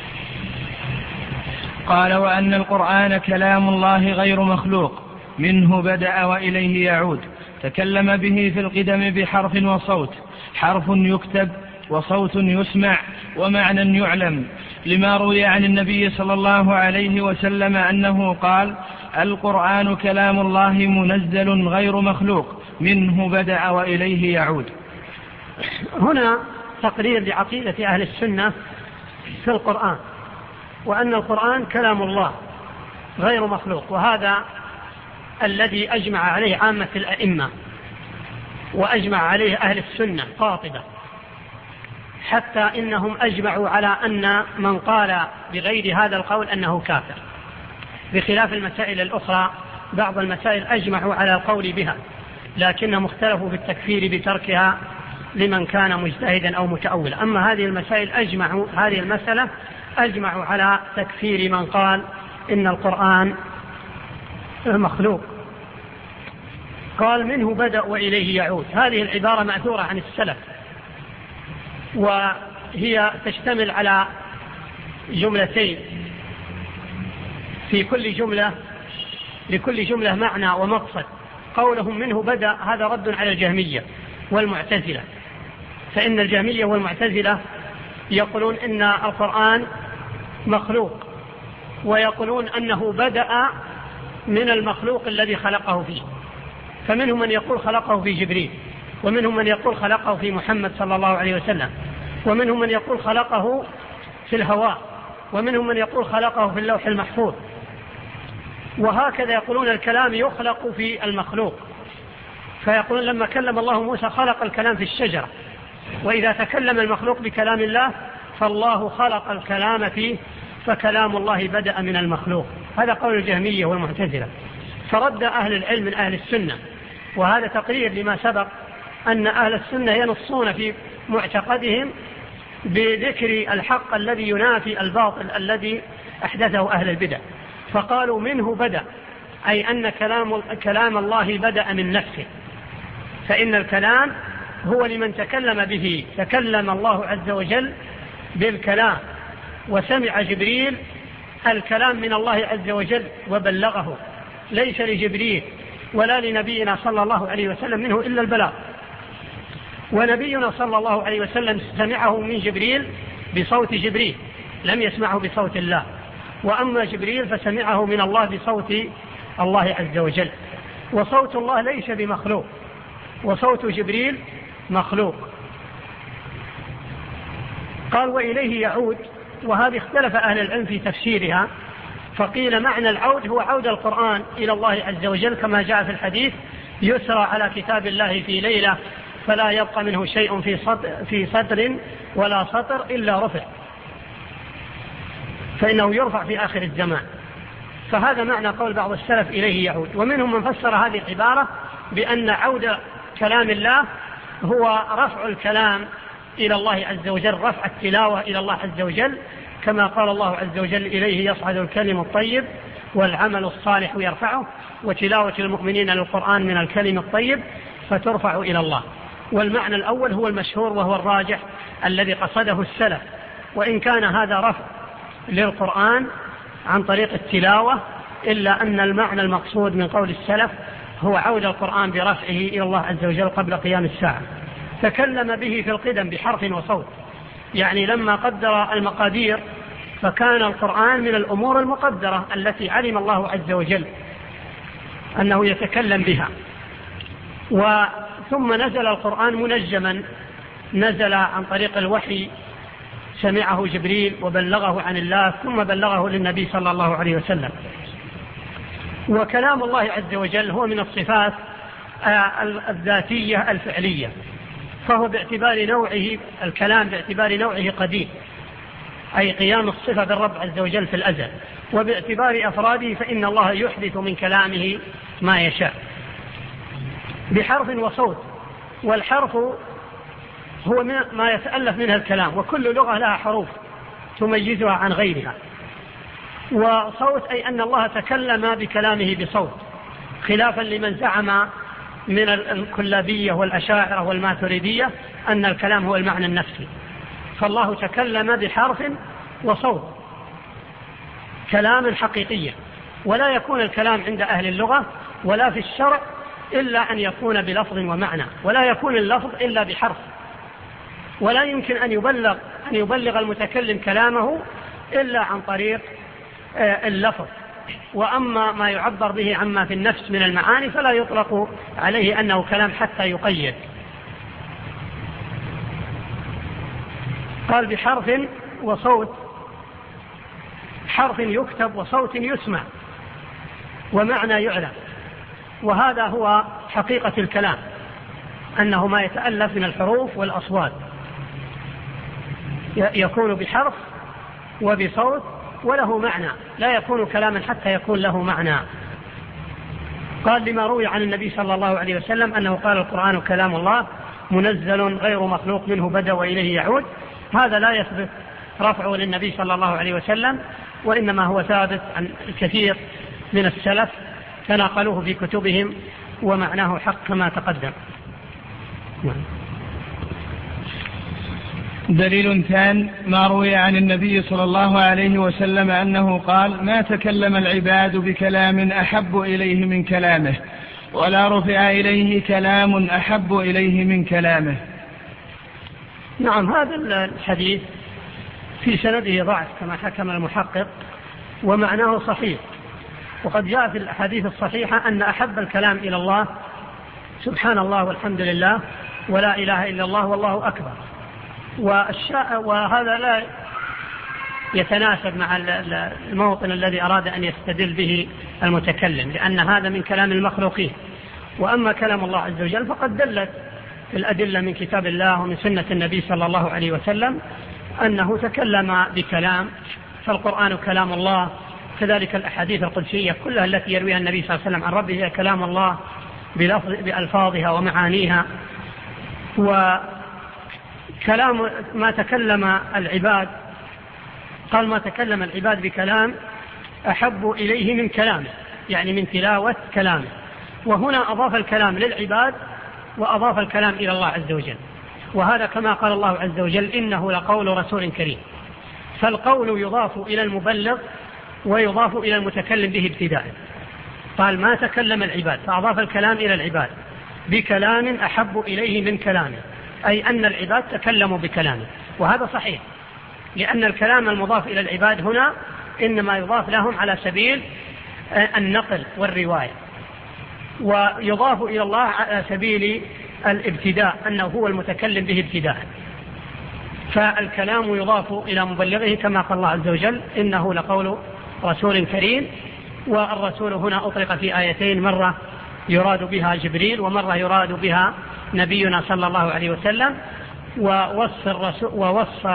A: قال: وأن القرآن كلام الله غير مخلوق، منه بدأ وإليه يعود، تكلم به في القدم بحرف وصوت، حرف يكتب وصوت يسمع ومعنى يعلم، لما روي عن النبي صلى الله عليه وسلم أنه قال: القرآن كلام الله منزل غير مخلوق، منه بدأ وإليه يعود.
B: هنا تقرير لعقيدة أهل السنة في القرآن، وأن القرآن كلام الله غير مخلوق، وهذا الذي أجمع عليه عامة الأئمة وأجمع عليه أهل السنة قاطبة، حتى إنهم أجمعوا على أن من قال بغير هذا القول أنه كافر، بخلاف المسائل الأخرى. بعض المسائل أجمعوا على القول بها، لكنهم اختلفوا في التكفير بتركها لمن كان مجتهدا أو متأولا. أما هذه المسائل أجمعوا هذه المسألة أجمعوا على تكفير من قال إن القرآن مخلوق. قال منه بدأ وإليه يعود. هذه العبارة مأثورة عن السلف، وهي تشتمل على جملتين، في كل جملة لكل جملة معنى ومقصد. قولهم منه بدأ هذا رد على الجهمية والمعتزلة، فإن الجهمية والمعتزلة يقولون إن القرآن مخلوق، ويقولون أنه بدأ من المخلوق الذي خلقه فيه. فمنهم من يقول خلقه في جبريل، ومنهم من يقول خلقه في محمد صلى الله عليه وسلم، ومنهم من يقول خلقه في الهواء، ومنهم من يقول خلقه في اللوح المحفوظ. وهكذا يقولون الكلام يخلق في المخلوق، فيقولون لما كلم الله موسى خلق الكلام في الشجرة، وإذا تكلم المخلوق بكلام الله فالله خلق الكلام فيه، فكلام الله بدأ من المخلوق. هذا قول الجهمية والمعتزلة. فرد أهل العلم من أهل السنة، وهذا تقرير لما سبق أن أهل السنة ينصون في معتقدهم بذكر الحق الذي ينافي الباطل الذي أحدثه أهل البدع. فقالوا منه بدأ، أي أن كلام, كلام الله بدأ من نفسه، فإن الكلام هو لمن تكلم به. تكلم الله عز وجل بالكلام، وسمع جبريل الكلام من الله عز وجل وبلغه، ليس لجبريل ولا لنبينا صلى الله عليه وسلم منه إلا البلاغ. ونبينا صلى الله عليه وسلم سمعه من جبريل بصوت جبريل، لم يسمعه بصوت الله. وأما جبريل فسمعه من الله بصوت الله عز وجل. وصوت الله ليس بمخلوق، وصوت جبريل مخلوق. قال وإليه يعود، وهذه اختلف أهل العلم في تفسيرها. فقيل معنى العود هو عود القرآن إلى الله عز وجل، كما جاء في الحديث يسرى على كتاب الله في ليلة فلا يبقى منه شيء في صدر, في صدر ولا سطر إلا رفع، فإنه يرفع في آخر الزمان. فهذا معنى قول بعض السلف إليه يعود. ومنهم من فسر هذه العبارة بأن عود كلام الله هو رفع الكلام إلى الله عز وجل، رفع التلاوة إلى الله عز وجل، كما قال الله عز وجل إليه يصعد الكلم الطيب والعمل الصالح يرفعه، وتلاوة المؤمنين للقرآن من الكلم الطيب فترفع إلى الله. والمعنى الأول هو المشهور وهو الراجح الذي قصده السلف، وإن كان هذا رفع للقرآن عن طريق التلاوة، إلا أن المعنى المقصود من قول السلف هو عود القرآن برفعه إلى الله عز وجل قبل قيام الساعة. تكلم به في القدم بحرف وصوت، يعني لما قدر المقادير فكان القرآن من الأمور المقدرة التي علم الله عز وجل أنه يتكلم بها. وثم نزل القرآن منجما، نزل عن طريق الوحي، سمعه جبريل وبلغه عن الله، ثم بلغه للنبي صلى الله عليه وسلم. وكلام الله عز وجل هو من الصفات الذاتية الفعلية، فهو باعتبار نوعه الكلام باعتبار نوعه قديم، أي قيام الصفة بالرب عز وجل في الأزل. وباعتبار أفراده فإن الله يحدث من كلامه ما يشاء بحرف وصوت. والحرف هو ما يتألف منها الكلام، وكل لغة لها حروف تميزها عن غيرها. وصوت أي أن الله تكلم بكلامه بصوت، خلافا لمن زعم من الكلابية والأشاعرة والماتريدية أن الكلام هو المعنى النفسي. فالله تكلم بحرف وصوت كلاما حقيقيا، ولا يكون الكلام عند أهل اللغة ولا في الشرع إلا أن يكون بلفظ ومعنى، ولا يكون اللفظ إلا بحرف، ولا يمكن أن يبلغ أن يبلغ المتكلم كلامه إلا عن طريق اللفظ. وأما ما يعبر به عما في النفس من المعاني فلا يطلق عليه أنه كلام حتى يقيد. قال بحرف وصوت، حرف يكتب وصوت يسمع ومعنى يعلم. وهذا هو حقيقة الكلام، أنه ما يتألف من الحروف والأصوات، يكون بحرف وبصوت وله معنى، لا يكون كلاما حتى يكون له معنى. قال لما روي عن النبي صلى الله عليه وسلم أنه قال القرآن كلام الله منزل غير مخلوق منه بدأ وإليه يعود. هذا لا يثبت رفعه للنبي صلى الله عليه وسلم، وإنما هو ثابت عن الكثير من السلف تناقلوه في كتبهم ومعناه حق كما تقدم.
A: دليل ثان ما روي عن النبي صلى الله عليه وسلم أنه قال: ما تكلم العباد بكلام أحب إليه من كلامه، ولا رفع إليه كلام أحب إليه من كلامه.
B: نعم، هذا الحديث في سنده ضعف كما حكم المحقق، ومعناه صحيح. وقد جاء في الأحاديث الصحيحة أن أحب الكلام إلى الله سبحان الله والحمد لله ولا إله إلا الله والله أكبر. وهذا لا يتناسب مع الموطن الذي أراد أن يستدل به المتكلم، لأن هذا من كلام المخلوقين. وأما كلام الله عز وجل فقد دلت الأدلة من كتاب الله ومن سنة النبي صلى الله عليه وسلم أنه تكلم بكلام، فالقرآن كلام الله، كذلك الأحاديث القدسية كلها التي يرويها النبي صلى الله عليه وسلم عن ربه هي كلام الله بألفاظها ومعانيها. وكلام ما تكلم العباد، قال ما تكلم العباد بكلام أحب إليه من كلامه، يعني من تلاوة كلامه. وهنا أضاف الكلام للعباد وأضاف الكلام إلى الله عز وجل، وهذا كما قال الله عز وجل: إنه لقول رسول كريم. فالقول يضاف إلى المبلغ ويضاف إلى المتكلم به ابتداء. قال ما تكلم العباد، فأضاف الكلام إلى العباد بكلام أحب إليه من كلامه، أي أن العباد تكلموا بكلامه. وهذا صحيح، لأن الكلام المضاف إلى العباد هنا إنما يضاف لهم على سبيل النقل والرواية، ويضاف إلى الله على سبيل الابتداء، أنه هو المتكلم به ابتداء. فالكلام يضاف إلى مبلغه كما قال الله عز وجل: إنه لقول رسول كريم. والرسول هنا أطلق في آيتين، مرة يراد بها جبريل ومرة يراد بها نبينا صلى الله عليه وسلم. ووصف الرسول ووصف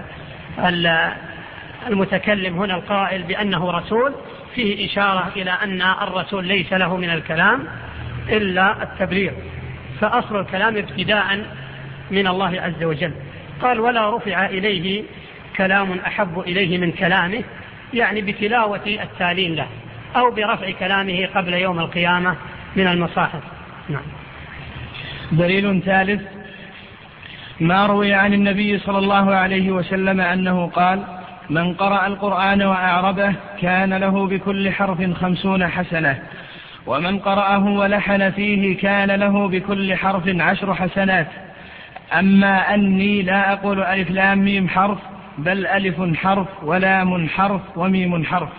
B: المتكلم هنا القائل بأنه رسول فيه إشارة إلى أن الرسول ليس له من الكلام إلا التبليغ، فأصل الكلام ابتداء من الله عز وجل. قال: ولا رفع إليه كلام أحب إليه من كلامه، يعني بتلاوة التالين له أو برفع كلامه قبل يوم القيامة من المصاحف. نعم.
A: دليل ثالث ما روي عن النبي صلى الله عليه وسلم أنه قال: من قرأ القرآن وأعربه كان له بكل حرف خمسون حسنة، ومن قرأه ولحن فيه كان له بكل حرف عشر حسنات. أما أني لا أقول ألف لام ميم حرف، بل ألف حرف ولام حرف وميم حرف.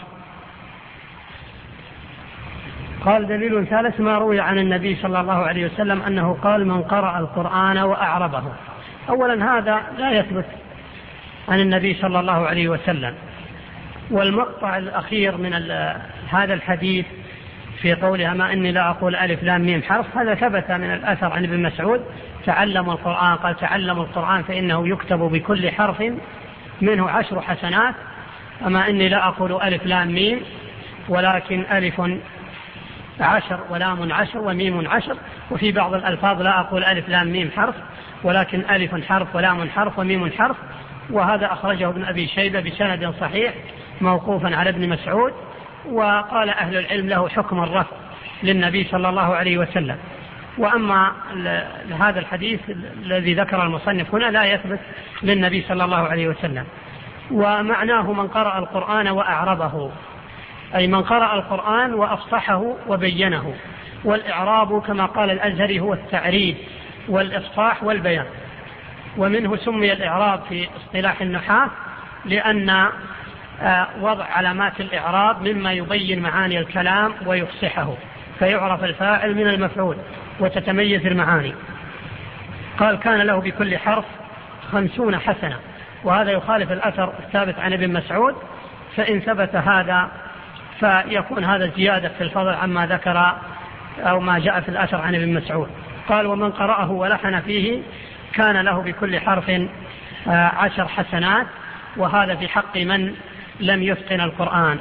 B: قال: دليل ثالث ما روي عن النبي صلى الله عليه وسلم أنه قال: من قرأ القرآن وأعربه. أولا هذا لا يثبت عن النبي صلى الله عليه وسلم. والمقطع الأخير من هذا الحديث في قولها ما أني لا أقول ألف لام ميم حرف، هذا ثبت من الأثر عن ابن مسعود: تعلموا القرآن، قال: تعلموا القرآن فإنه يكتب بكل حرف منه عشر حسنات. أما أني لا أقول ألف لام ميم، ولكن ألف عشر ولام عشر وميم عشر. وفي بعض الألفاظ لا أقول ألف لام ميم حرف، ولكن ألف حرف ولام حرف وميم حرف. وهذا أخرجه ابن أبي شيبة بسند صحيح موقوفا على ابن مسعود. وقال أهل العلم له حكم الرفع للنبي صلى الله عليه وسلم. وأما هذا الحديث الذي ذكر المصنف هنا لا يثبت للنبي صلى الله عليه وسلم. ومعناه من قرأ القرآن وأعربه، أي من قرأ القرآن وأفصحه وبينه. والإعراب كما قال الأزهري هو التعريب والإفصاح والبيان. ومنه سمي الإعراب في اصطلاح النحاة لأن وضع علامات الإعراب مما يبين معاني الكلام ويفصحه، فيعرف الفاعل من المفعول وتتميز المعاني. قال: كان له بكل حرف خمسون حسنة. وهذا يخالف الأثر الثابت عن ابن مسعود، فإن ثبت هذا فيكون هذا زيادة في الفضل عما ذكر أو ما جاء في الأثر عن ابن مسعود. قال: ومن قرأه ولحن فيه كان له بكل حرف عشر حسنات. وهذا في حق من لم يتقن القرآن.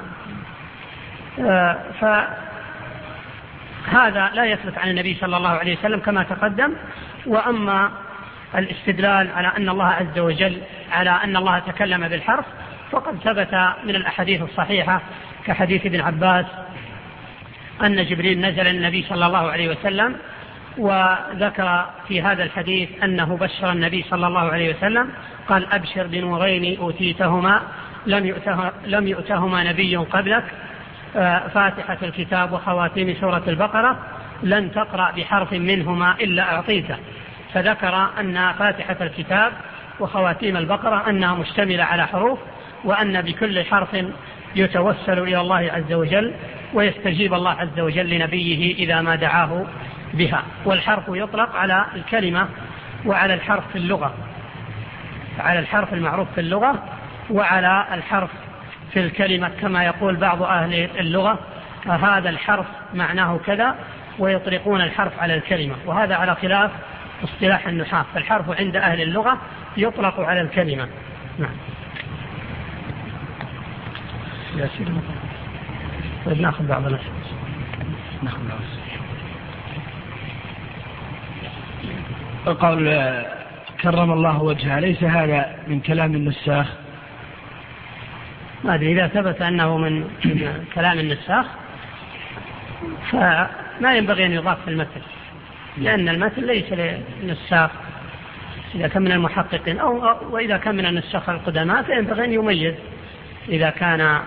B: فهذا لا يثبت عن النبي صلى الله عليه وسلم كما تقدم. وأما الاستدلال على أن الله عز وجل على أن الله تكلم بالحرف فقد ثبت من الأحاديث الصحيحة كحديث ابن عباس أن جبريل نزل النبي صلى الله عليه وسلم، وذكر في هذا الحديث أنه بشر النبي صلى الله عليه وسلم قال أبشر بنورين أوتيتهما لم يؤته لم يؤتهما نبي قبلك، فاتحة الكتاب وخواتيم سورة البقرة، لن تقرأ بحرف منهما إلا أعطيته. فذكر أن فاتحة الكتاب وخواتيم البقرة أنها مشتملة على حروف، وأن بكل حرف يتوسل إلى الله عز وجل ويستجيب الله عز وجل لنبيه إذا ما دعاه بها. والحرف يطلق على الكلمة وعلى الحرف في اللغة، على الحرف المعروف في اللغة وعلى الحرف في الكلمة، كما يقول بعض أهل اللغة هذا الحرف معناه كذا، ويطلقون الحرف على الكلمة، وهذا على خلاف اصطلاح النحاة. فالحرف عند أهل اللغة يطلق على الكلمة. نعم. طيب ناخذ بعض الأسئلة.
A: ناخذ بعض القول كرم الله وجهه، ليس هذا من كلام النساخ؟
B: ما أدري، إذا ثبت أنه من كلام النساخ فما ينبغي أن يضاف في المثل، لأن المثل ليس للنساخ. إذا كان من المحققين أو وإذا كان من النساخ القدماء فينبغي أن يميز إذا كان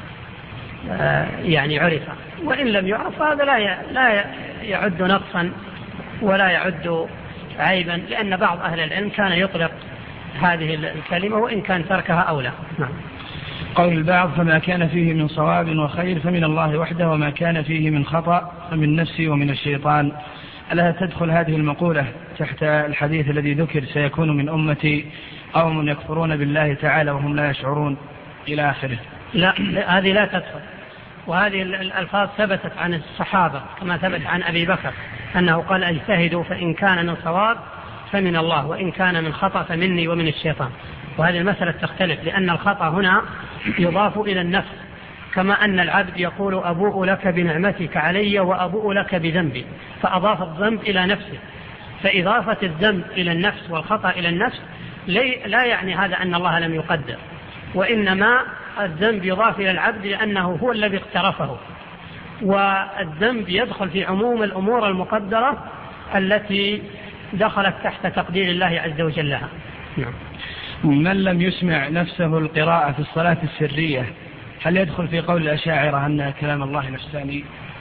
B: يعني عرف، وإن لم يعرف هذا لا لا يعد نقصا ولا يعد عيبا، لأن بعض أهل العلم كان يطلق هذه الكلمة وإن كان تركها أولى. نعم.
A: قول البعض فما كان فيه من صواب وخير فمن الله وحده، وما كان فيه من خطأ فمن نفسي ومن الشيطان. ألا تدخل هذه المقولة تحت الحديث الذي ذكر سيكون من أمتي قوم يكفرون بالله تعالى وهم لا يشعرون إلى آخره؟
B: لا، هذه لا تدخل. وهذه الألفاظ ثبتت عن الصحابة كما ثبت عن أبي بكر أنه قال اجتهدوا فإن كان من صواب فمن الله وإن كان من خطأ فمني ومن الشيطان. وهذه المسألة تختلف، لأن الخطأ هنا يضاف إلى النفس، كما أن العبد يقول أبوء لك بنعمتك علي وأبوء لك بذنبي، فأضاف الذنب إلى نفسه. فإضافة الذنب إلى النفس والخطأ إلى النفس لا يعني هذا أن الله لم يقدر، وإنما الذنب يضاف إلى العبد لأنه هو الذي اقترفه، والذنب يدخل في عموم الأمور المقدرة التي دخلت تحت تقدير الله عز وجل لها. نعم.
A: من لم يسمع نفسه القراءة في الصلاة السرية هل يدخل في قول الأشاعرة أن كلام الله نفساني؟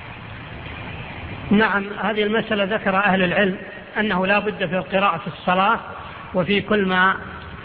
B: نعم، هذه المسألة ذكر أهل العلم أنه لا بد في القراءة في الصلاة وفي كل ما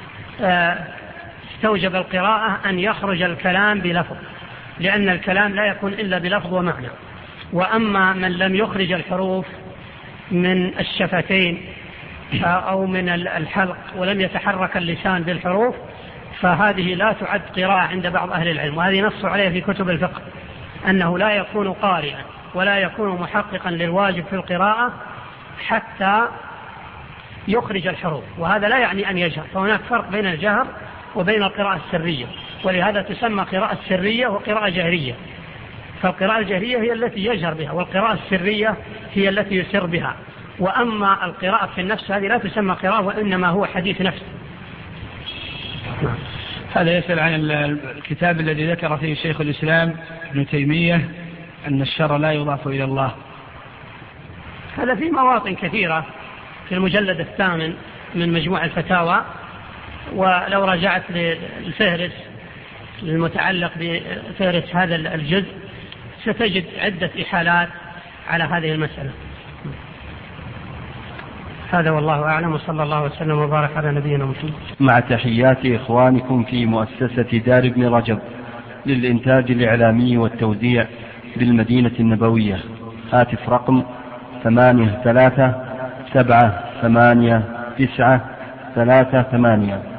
B: استوجب القراءة أن يخرج الكلام بلفظ، لأن الكلام لا يكون إلا بلفظ ومعنى. وأما من لم يخرج الحروف من الشفتين أو من الحلق ولم يتحرك اللسان بالحروف فهذه لا تعد قراءة عند بعض أهل العلم، وهذه نص عليه في كتب الفقه أنه لا يكون قارئا ولا يكون محققا للواجب في القراءة حتى يخرج الحروف، وهذا لا يعني أن يجهر. فهناك فرق بين الجهر وبين القراءة السرية، ولهذا تسمى قراءة سرية وقراءة جهرية. فالقراءة الجهرية هي التي يجهر بها، والقراءة السرية هي التي يسر بها. وأما القراءة في النفس هذه لا تسمى قراءة، وإنما هو حديث نفس.
A: هذا يسأل عن الكتاب الذي ذكر فيه شيخ الإسلام ابن تيمية أن الشر لا يضاف إلى الله.
B: هذا في مواطن كثيرة في المجلد الثامن من مجموع الفتاوى، ولو رجعت للفهرس المتعلق بفهرس هذا الجزء ستجد عدة إحالات على هذه المسألة. هذا والله أعلم، وصلى الله وسلم وبارك على نبينا محمد.
C: مع تحيات إخوانكم في مؤسسة دار ابن رجب للإنتاج الإعلامي والتوزيع بالمدينة النبوية. هاتف رقم ثمانية ثلاثة سبعة ثمانية تسعة ثلاثة ثمانية.